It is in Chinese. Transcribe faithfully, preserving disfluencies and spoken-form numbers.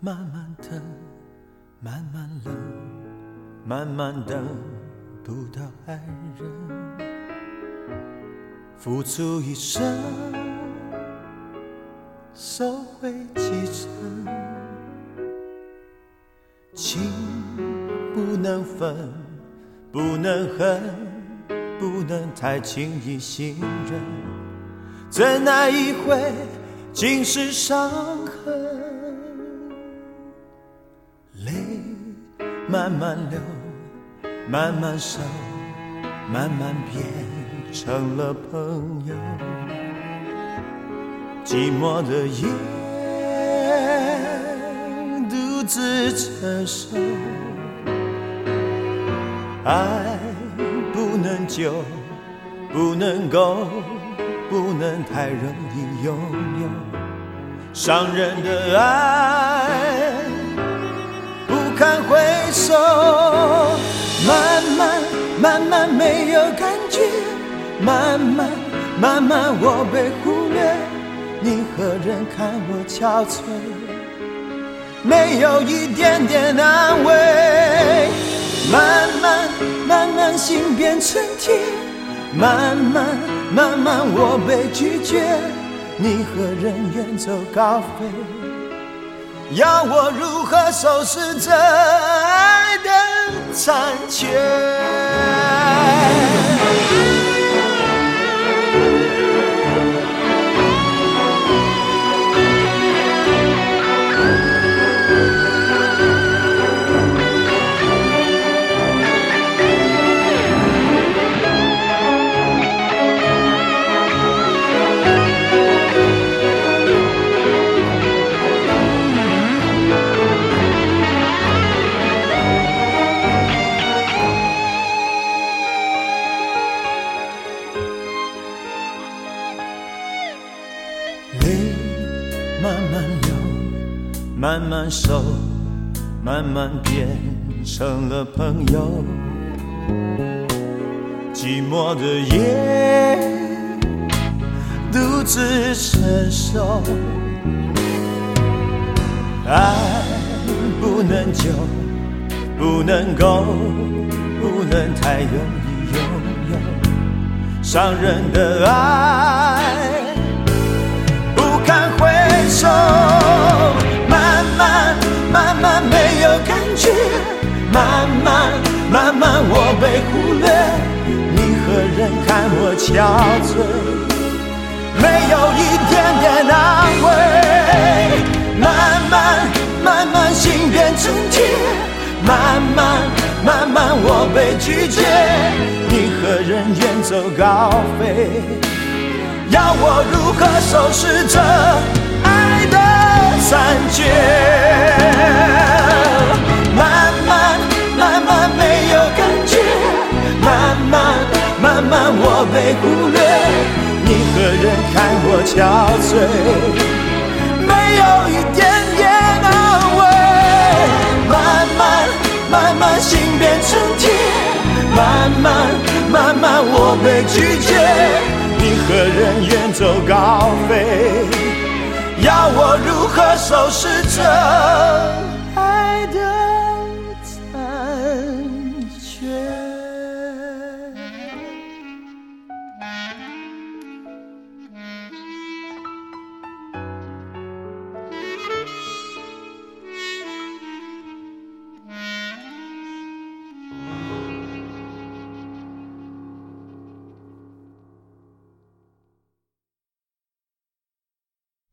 慢慢等，慢慢冷，慢慢等不到爱人，付出一生，收回几成，情不能分，不能恨，不能太轻易信任，怎奈一回尽是伤痕，泪慢慢流，慢慢收，慢慢变成了朋友，寂寞的夜独自承受，爱不能久，不能够，不能太容易拥有，伤人的爱不堪回首，慢慢慢慢没有感觉，慢慢慢慢我被忽略，你何人看我憔悴，没有一点点安慰，慢慢慢慢心变成铁，慢慢慢慢我被拒绝，你何人远走高飞，要我如何收拾这爱的残缺，慢慢流，慢慢收，慢慢变成了朋友，寂寞的夜独自承受，爱不能久，不能够，不能太容易拥有，伤人的爱手慢慢慢慢没有感觉，慢慢慢慢我被忽略，你何人看我憔悴，没有一点点安慰，慢慢慢慢心变成铁，慢慢慢慢我被拒绝，你何人远走高飞，要我如何收拾这爱的残缺，慢慢慢慢没有感觉，慢慢慢慢我被忽略，你何人看我憔悴，没有一点点安慰，慢慢慢慢心变成铁，慢慢慢慢我被拒绝，你何人远走高飞，要我如何收拾这爱的